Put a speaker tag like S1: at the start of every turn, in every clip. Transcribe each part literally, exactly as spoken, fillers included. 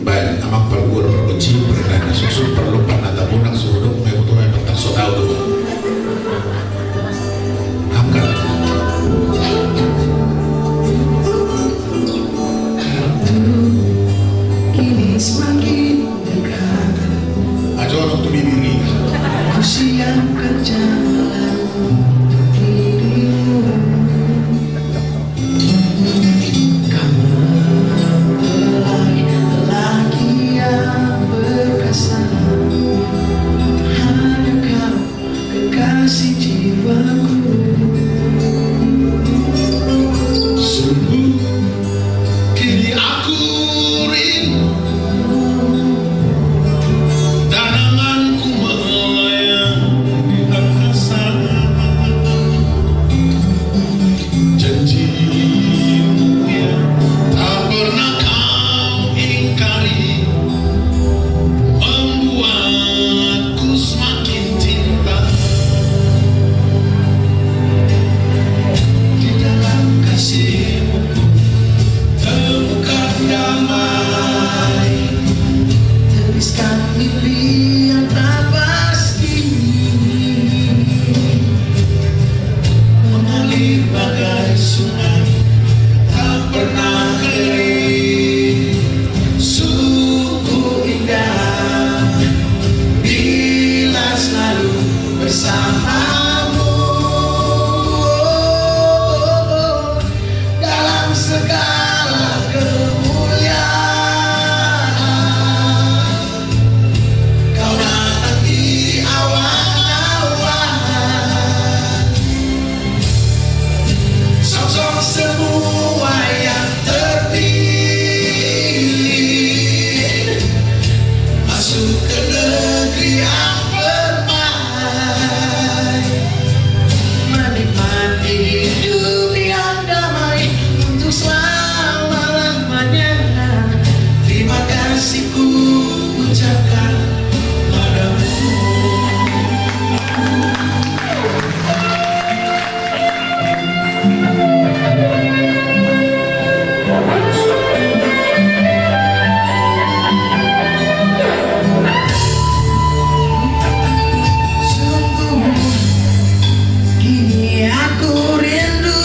S1: baik amak pergur perkunci pernah susu perlu panata bunak suruduk mai foto mai pertak sodau dulu angkat
S2: kini semakin dekat
S1: aja orang tu bibiri
S2: aku siapkan jalan untuk dirimu. Kamu lelaki yang perkasa, hanya kau kekasih jiwaku.
S1: sungguh kini aku rindu tanamanku melayang di angkasa. Janjimu yang tak pernah kau ingkari membuatku semakin cinta.
S2: Di dalam kasihmu temukan damai, tepiskan mimpi yang tak pasti, mengalir bagai sungai tak pernah kering. Sungguh indah bila selalu bersamamu dalam segala kemuliaan. Kau datang di awan-awan, sosok semua yang terpilih masuk ke negeri yang permai, menikmati hidup yang damai untuk selama-lamanya. Terima kasihku ucapkan padamu. Sungguh kini aku rindu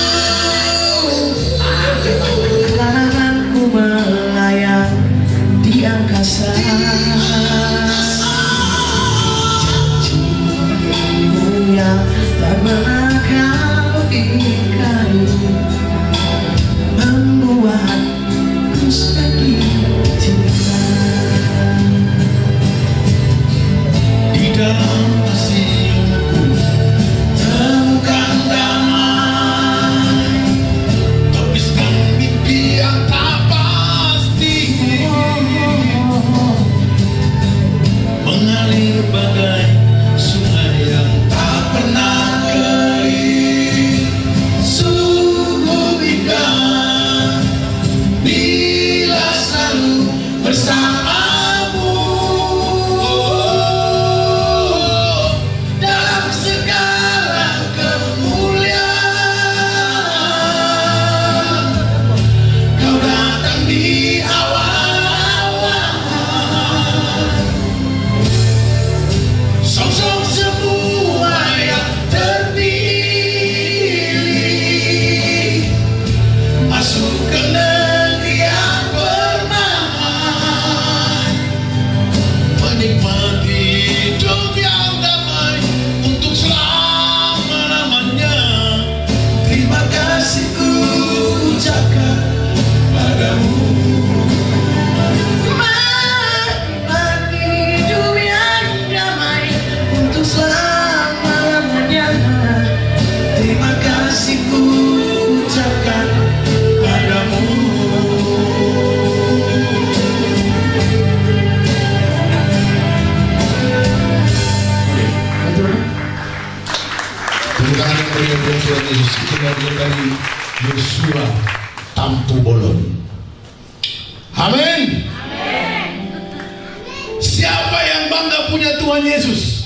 S2: tanamanku melayang di angkasa. Janjimu yang tak pernah kau ingkari membuatku semakin cinta.
S1: Di dalam kasihmu
S2: Temukan damai,
S1: tepiskan mimpi yang tak pasti, mengalir bagai sungai yang tak pernah kering.
S2: sungguh indah bila selalu bersamamu dalam segala kemuliaan. Kau datang di awan-awan, sosok semua yang terpilih masuk ke negeri yang permai,
S1: Menikmati hidup yang damai untuk selama-lamanya.
S2: terima kasihku ucapkan padamu. Menikmati hidup yang damai untuk selama-lamanya. Terima kasihku ucapkan padamu.
S1: Tepuk tangan yang meriah buat Tuhan Yesus. Kita bagian dari Yosua Tampu Bolon. Amin. Siapa yang bangga punya Tuhan Yesus?